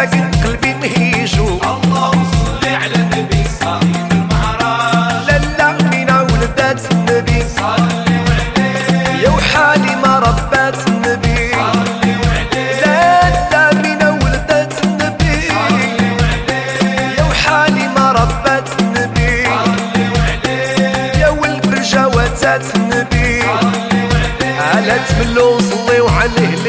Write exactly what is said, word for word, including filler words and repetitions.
ساكن قلبي مهيجو. اللهم صل على النبي صاحب المعراج. لالا أمينة ولدات النبي صلوا عليه. يا وحالي ما ربات النبي. صلوا عليه. لالا أمينة ولدات النبي صلوا عليه. يا وحالي ما ربات النبي. صلوا عليه. يا والفرجة واتات النبي. صلوا عليه. على تملو صليو عليه